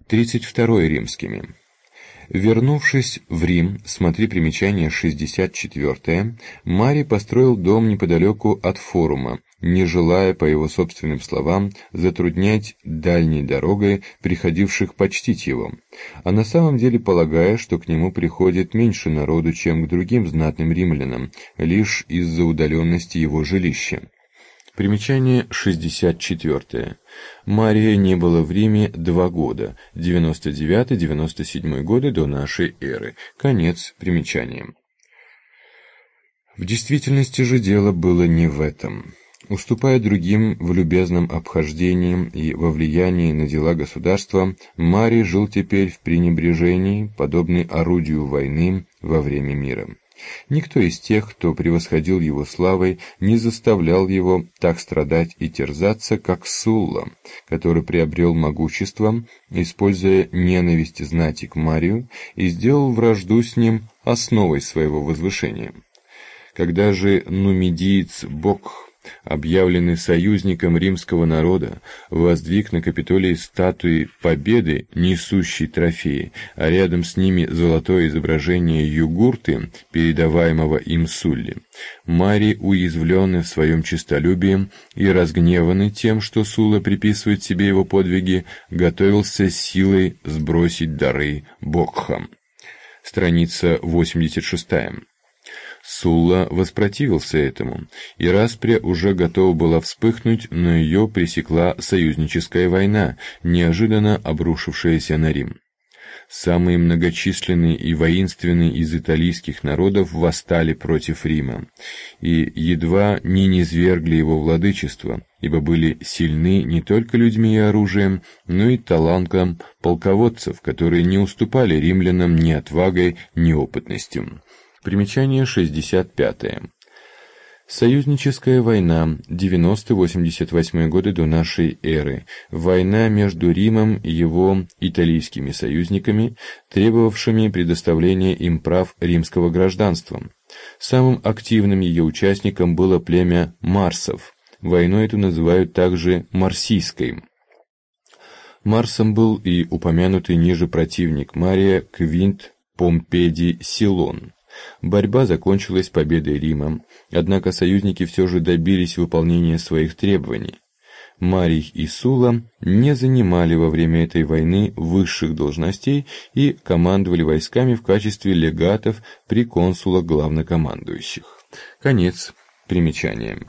32 римскими. Вернувшись в Рим, смотри примечание 64, Марий построил дом неподалеку от форума, не желая, по его собственным словам, затруднять дальней дорогой приходивших почтить его, а на самом деле полагая, что к нему приходит меньше народу, чем к другим знатным римлянам, лишь из-за удаленности его жилища. Примечание 64. Мария не было в Риме 2 года, 99-97 годы до нашей эры. Конец примечания. В действительности же дело было не в этом. Уступая другим в любезном обхождении и во влиянии на дела государства, Марий жил теперь в пренебрежении, подобный орудию войны во время мира. Никто из тех, кто превосходил его славой, не заставлял его так страдать и терзаться, как Сулла, который приобрел могущество, используя ненависть знати к Марию, и сделал вражду с ним основой своего возвышения. Когда же нумидиец Бокх, объявленный союзником римского народа, воздвиг на Капитолии статуи Победы, несущей трофеи, а рядом с ними золотое изображение Югурты, передаваемого им Сулле, Марий, уязвленный в своем честолюбии и разгневанный тем, что Сулла приписывает себе его подвиги, готовился силой сбросить дары Бокхам. Страница 86. Сулла воспротивился этому, и распря уже готова была вспыхнуть, но ее пресекла союзническая война, неожиданно обрушившаяся на Рим. Самые многочисленные и воинственные из италийских народов восстали против Рима, и едва не низвергли его владычество, ибо были сильны не только людьми и оружием, но и талантом полководцев, которые не уступали римлянам ни отвагой, ни опытностью. Примечание 65. Союзническая война, 90-88 годы до нашей эры. Война между Римом и его италийскими союзниками, требовавшими предоставления им прав римского гражданства. Самым активным ее участником было племя марсов. Войну эту называют также марсийской. Марсом был и упомянутый ниже противник Мария Квинт Помпедий Силон. Борьба закончилась победой Рима, однако союзники все же добились выполнения своих требований. Марий и Сулла не занимали во время этой войны высших должностей и командовали войсками в качестве легатов при консулах главнокомандующих. Конец примечания.